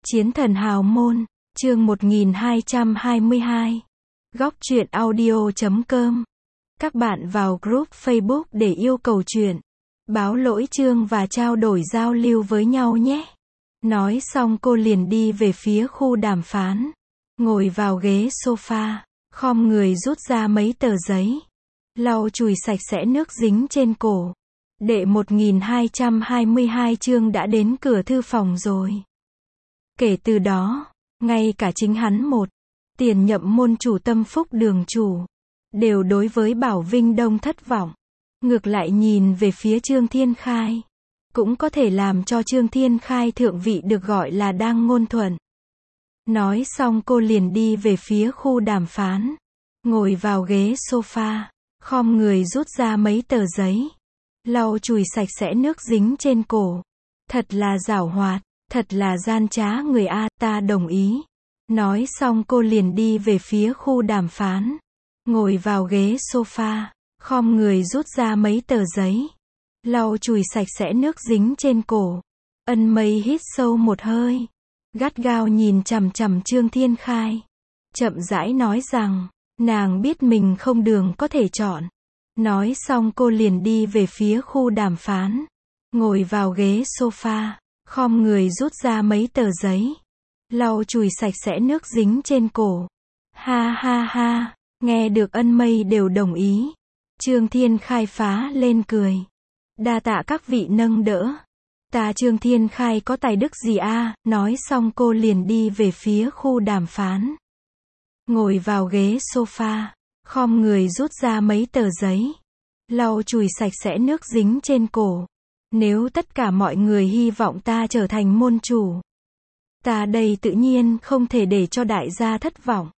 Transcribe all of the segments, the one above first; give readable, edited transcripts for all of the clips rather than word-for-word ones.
Chiến thần hào môn, chương 1222. Góc truyện audio.com. Các bạn vào group Facebook để yêu cầu truyện, báo lỗi chương và trao đổi giao lưu với nhau nhé. Nói xong cô liền đi về phía khu đàm phán. Ngồi vào ghế sofa, khom người rút ra mấy tờ giấy. Lau chùi sạch sẽ nước dính trên cổ. Đệ 1222 chương đã đến cửa thư phòng rồi. Kể từ đó, ngay cả chính hắn tiền nhậm môn chủ Tâm Phúc đường chủ, đều đối với Bảo Vinh Đông thất vọng. Ngược lại nhìn về phía Trương Thiên Khai, cũng có thể làm cho Trương Thiên Khai thượng vị được gọi là đang ngôn thuận. Nói xong cô liền đi về phía khu đàm phán. Ngồi vào ghế sofa, khom người rút ra mấy tờ giấy. Lau chùi sạch sẽ nước dính trên cổ. Thật là giảo hoạt, thật là gian trá người a, ta đồng ý. Nói xong cô liền đi về phía khu đàm phán. Ngồi vào ghế sofa, khom người rút ra mấy tờ giấy. Lau chùi sạch sẽ nước dính trên cổ. Ân Mây hít sâu một hơi, gắt gao nhìn chằm chằm Trương Thiên Khai. Chậm rãi nói rằng, nàng biết mình không đường có thể chọn. Nói xong cô liền đi về phía khu đàm phán. Ngồi vào ghế sofa, khom người rút ra mấy tờ giấy. Lau chùi sạch sẽ nước dính trên cổ. Ha ha ha, nghe được Ân Mây đều đồng ý. Trương Thiên Khai phá lên cười. Đa tạ các vị nâng đỡ. Ta Trương Thiên Khai có tài đức gì a? Nói xong cô liền đi về phía khu đàm phán. Ngồi vào ghế sofa, khom người rút ra mấy tờ giấy. Lau chùi sạch sẽ nước dính trên cổ. Nếu tất cả mọi người hy vọng ta trở thành môn chủ, ta đây tự nhiên không thể để cho đại gia thất vọng.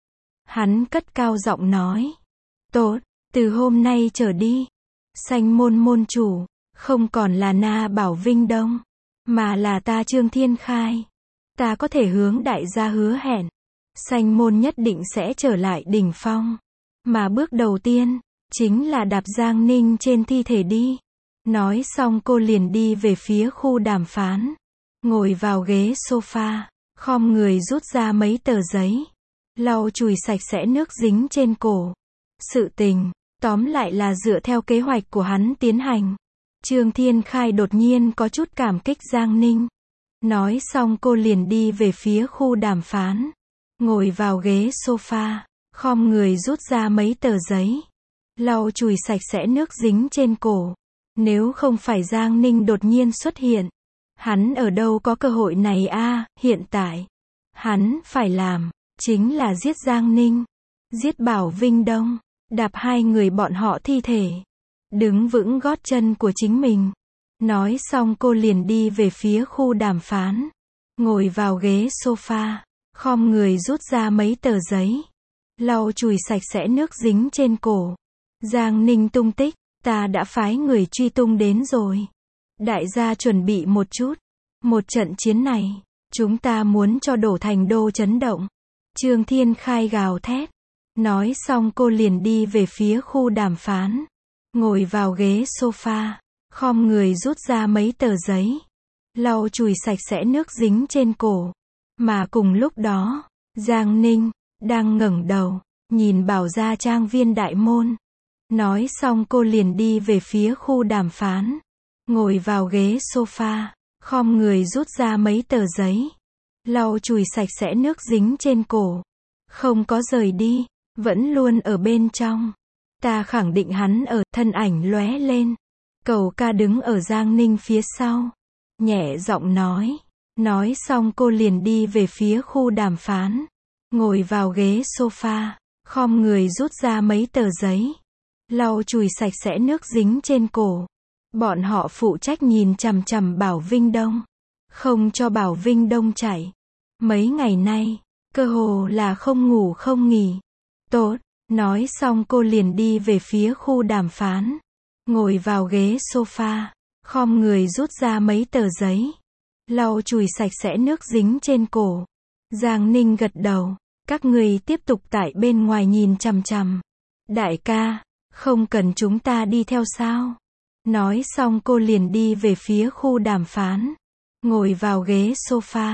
Hắn cất cao giọng nói. Tốt, từ hôm nay trở đi, Sanh môn môn chủ không còn là Na Bảo Vinh Đông, mà là ta Trương Thiên Khai. Ta có thể hướng đại gia hứa hẹn, Sanh môn nhất định sẽ trở lại đỉnh phong. Mà bước đầu tiên, chính là đạp Giang Ninh trên thi thể đi. Nói xong cô liền đi về phía khu đàm phán. Ngồi vào ghế sofa, khom người rút ra mấy tờ giấy. Lau chùi sạch sẽ nước dính trên cổ. Sự tình, tóm lại là dựa theo kế hoạch của hắn tiến hành. Trương Thiên Khai đột nhiên có chút cảm kích Giang Ninh. Nói xong cô liền đi về phía khu đàm phán. Ngồi vào ghế sofa, khom người rút ra mấy tờ giấy. Lau chùi sạch sẽ nước dính trên cổ. Nếu không phải Giang Ninh đột nhiên xuất hiện, hắn ở đâu có cơ hội này a? Hiện tại, hắn phải làm, chính là giết Giang Ninh, giết Bảo Vinh Đông, đạp hai người bọn họ thi thể, đứng vững gót chân của chính mình. Nói xong cô liền đi về phía khu đàm phán. Ngồi vào ghế sofa, khom người rút ra mấy tờ giấy. Lau chùi sạch sẽ nước dính trên cổ. Giang Ninh tung tích, ta đã phái người truy tung đến rồi. Đại gia chuẩn bị một chút. Một trận chiến này, chúng ta muốn cho đổ thành đô chấn động. Trương Thiên Khai gào thét. Nói xong cô liền đi về phía khu đàm phán. Ngồi vào ghế sofa, khom người rút ra mấy tờ giấy. Lau chùi sạch sẽ nước dính trên cổ. Mà cùng lúc đó, Giang Ninh đang ngẩng đầu, nhìn Bảo gia trang viên đại môn. Nói xong cô liền đi về phía khu đàm phán. Ngồi vào ghế sofa, khom người rút ra mấy tờ giấy. Lau chùi sạch sẽ nước dính trên cổ. Không có rời đi, vẫn luôn ở bên trong. Ta khẳng định hắn ở, thân ảnh lóe lên. Cầu ca đứng ở Giang Ninh phía sau. Nhẹ giọng nói. Nói xong cô liền đi về phía khu đàm phán. Ngồi vào ghế sofa, khom người rút ra mấy tờ giấy. Lau chùi sạch sẽ nước dính trên cổ. Bọn họ phụ trách nhìn chằm chằm Bảo Vinh Đông, không cho Bảo Vinh Đông chạy. Mấy ngày nay, cơ hồ là không ngủ không nghỉ. Tốt, nói xong cô liền đi về phía khu đàm phán. Ngồi vào ghế sofa, khom người rút ra mấy tờ giấy. Lau chùi sạch sẽ nước dính trên cổ. Giang Ninh gật đầu. Các người tiếp tục tại bên ngoài nhìn chằm chằm. Đại ca, không cần chúng ta đi theo sao? Nói xong cô liền đi về phía khu đàm phán. Ngồi vào ghế sofa,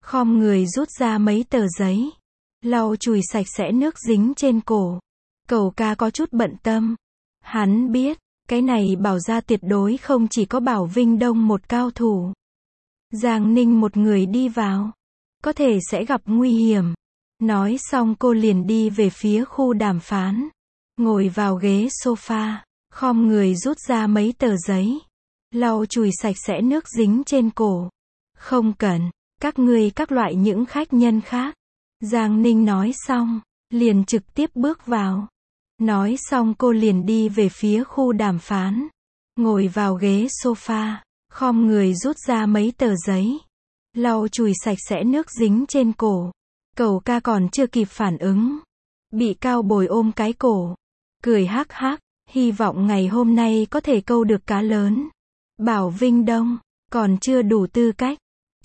khom người rút ra mấy tờ giấy, lau chùi sạch sẽ nước dính trên cổ. Cẩu ca có chút bận tâm. Hắn biết, cái này Bảo gia tuyệt đối không chỉ có Bảo Vinh Đông một cao thủ. Giang Ninh một người đi vào, có thể sẽ gặp nguy hiểm. Nói xong cô liền đi về phía khu đàm phán. Ngồi vào ghế sofa, khom người rút ra mấy tờ giấy, lau chùi sạch sẽ nước dính trên cổ. Không cần, các ngươi các loại những khách nhân khác. Giang Ninh nói xong, liền trực tiếp bước vào. Nói xong cô liền đi về phía khu đàm phán. Ngồi vào ghế sofa, khom người rút ra mấy tờ giấy, lau chùi sạch sẽ nước dính trên cổ. Cẩu ca còn chưa kịp phản ứng, bị Cao Bồi ôm cái cổ, cười hắc hắc, hy vọng ngày hôm nay có thể câu được cá lớn. Bảo Vinh Đông, còn chưa đủ tư cách.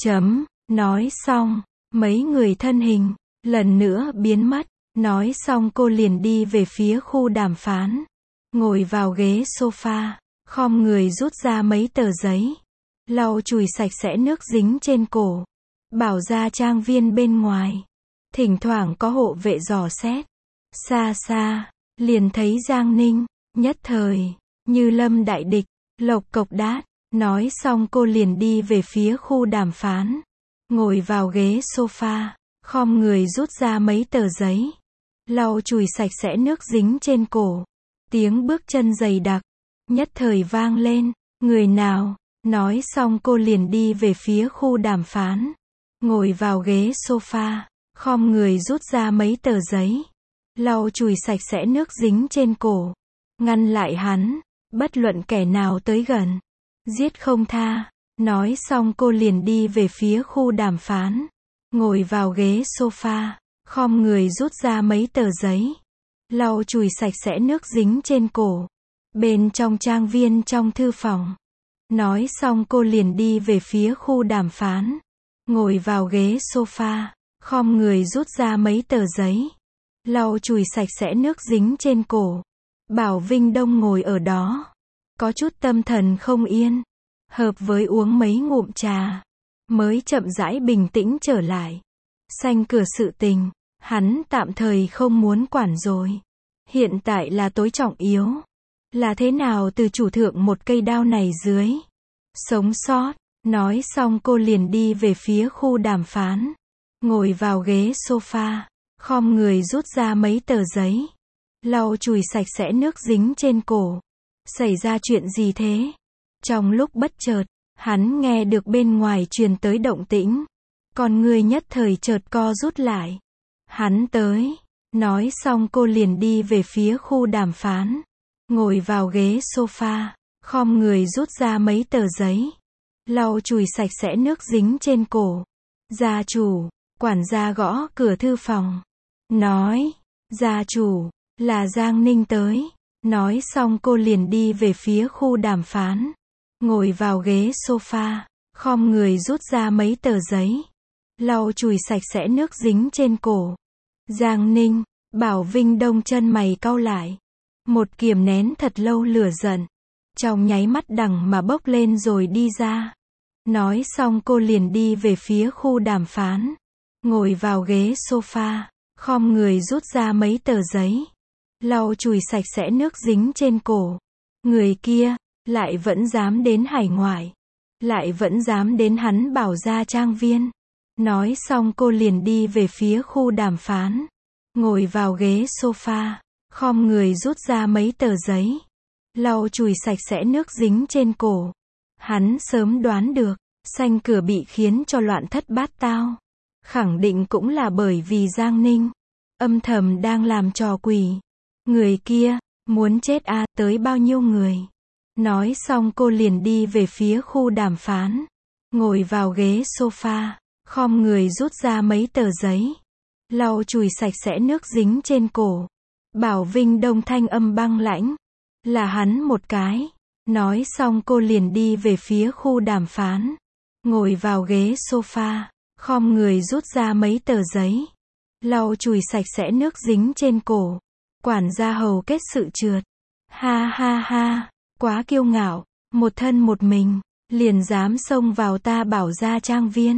Nói xong, mấy người thân hình, lần nữa biến mất. Nói xong cô liền đi về phía khu đàm phán. Ngồi vào ghế sofa, khom người rút ra mấy tờ giấy, lau chùi sạch sẽ nước dính trên cổ. Bảo gia trang viên bên ngoài, thỉnh thoảng có hộ vệ dò xét. Xa xa, liền thấy Giang Ninh, nhất thời, như lâm đại địch, lộc cộc đát. Nói xong cô liền đi về phía khu đàm phán. Ngồi vào ghế sofa, khom người rút ra mấy tờ giấy, lau chùi sạch sẽ nước dính trên cổ. Tiếng bước chân dày đặc, nhất thời vang lên. Người nào? Nói xong cô liền đi về phía khu đàm phán. Ngồi vào ghế sofa, khom người rút ra mấy tờ giấy, lau chùi sạch sẽ nước dính trên cổ. Ngăn lại hắn, bất luận kẻ nào tới gần, giết không tha. Nói xong cô liền đi về phía khu đàm phán. Ngồi vào ghế sofa, khom người rút ra mấy tờ giấy, lau chùi sạch sẽ nước dính trên cổ. Bên trong trang viên trong thư phòng. Nói xong cô liền đi về phía khu đàm phán. Ngồi vào ghế sofa, khom người rút ra mấy tờ giấy, lau chùi sạch sẽ nước dính trên cổ. Bảo Vinh Đông ngồi ở đó, có chút tâm thần không yên. Hợp với uống mấy ngụm trà, mới chậm rãi bình tĩnh trở lại. Sanh cửa sự tình, hắn tạm thời không muốn quản rồi. Hiện tại là tối trọng yếu, là thế nào từ chủ thượng một cây đao này dưới sống sót. Nói xong cô liền đi về phía khu đàm phán. Ngồi vào ghế sofa, khom người rút ra mấy tờ giấy, lau chùi sạch sẽ nước dính trên cổ. Xảy ra chuyện gì thế? Trong lúc bất chợt, hắn nghe được bên ngoài truyền tới động tĩnh. Con người nhất thời chợt co rút lại. Hắn tới. Nói xong cô liền đi về phía khu đàm phán. Ngồi vào ghế sofa, khom người rút ra mấy tờ giấy, lau chùi sạch sẽ nước dính trên cổ. Gia chủ, quản gia gõ cửa thư phòng. Nói, gia chủ, là Giang Ninh tới. Nói xong cô liền đi về phía khu đàm phán. Ngồi vào ghế sofa, khom người rút ra mấy tờ giấy, lau chùi sạch sẽ nước dính trên cổ. Giang Ninh, Bảo Vinh Đông chân mày cau lại. Một kiềm nén thật lâu lửa giận, trong nháy mắt đằng mà bốc lên rồi đi ra. Nói xong cô liền đi về phía khu đàm phán. Ngồi vào ghế sofa, khom người rút ra mấy tờ giấy, lau chùi sạch sẽ nước dính trên cổ. Người kia, lại vẫn dám đến hải ngoại. Lại vẫn dám đến hắn Bảo gia trang viên. Nói xong cô liền đi về phía khu đàm phán. Ngồi vào ghế sofa, khom người rút ra mấy tờ giấy, lau chùi sạch sẽ nước dính trên cổ. Hắn sớm đoán được, sanh cửa bị khiến cho loạn thất bát tao. Khẳng định cũng là bởi vì Giang Ninh âm thầm đang làm trò quỷ. Người kia, muốn chết à, tới bao nhiêu người. Nói xong cô liền đi về phía khu đàm phán. Ngồi vào ghế sofa, khom người rút ra mấy tờ giấy, lau chùi sạch sẽ nước dính trên cổ. Bảo Vinh Đông thanh âm băng lãnh. Là hắn một cái. Nói xong cô liền đi về phía khu đàm phán. Ngồi vào ghế sofa, khom người rút ra mấy tờ giấy, lau chùi sạch sẽ nước dính trên cổ. Quản gia hầu kết sự trượt. Ha ha ha, quá kiêu ngạo, một thân một mình, liền dám xông vào ta Bảo gia trang viên.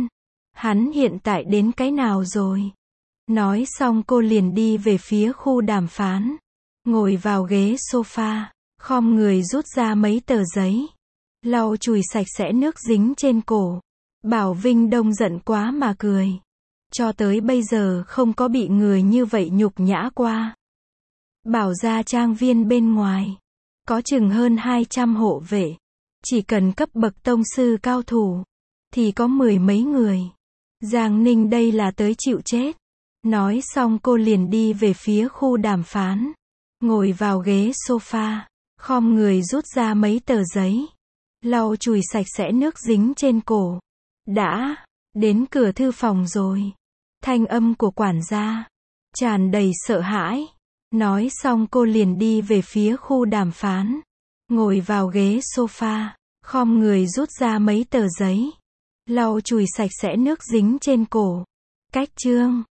Hắn hiện tại đến cái nào rồi? Nói xong cô liền đi về phía khu đàm phán. Ngồi vào ghế sofa, khom người rút ra mấy tờ giấy. Lau chùi sạch sẽ nước dính trên cổ. Bảo Vinh Đông giận quá mà cười. Cho tới bây giờ không có bị người như vậy nhục nhã qua. Bảo ra trang viên bên ngoài. Có chừng hơn 200 hộ vệ. Chỉ cần cấp bậc tông sư cao thủ. Thì có 10 mấy người. Giang Ninh đây là tới chịu chết. Nói xong cô liền đi về phía khu đàm phán. Ngồi vào ghế sofa. Khom người rút ra mấy tờ giấy. Lau chùi sạch sẽ nước dính trên cổ. Đã đến cửa thư phòng rồi. Thanh âm của quản gia tràn đầy sợ hãi. Nói xong cô liền đi về phía khu đàm phán. Ngồi vào ghế sofa. Khom người rút ra mấy tờ giấy. Lau chùi sạch sẽ nước dính trên cổ. Cách chương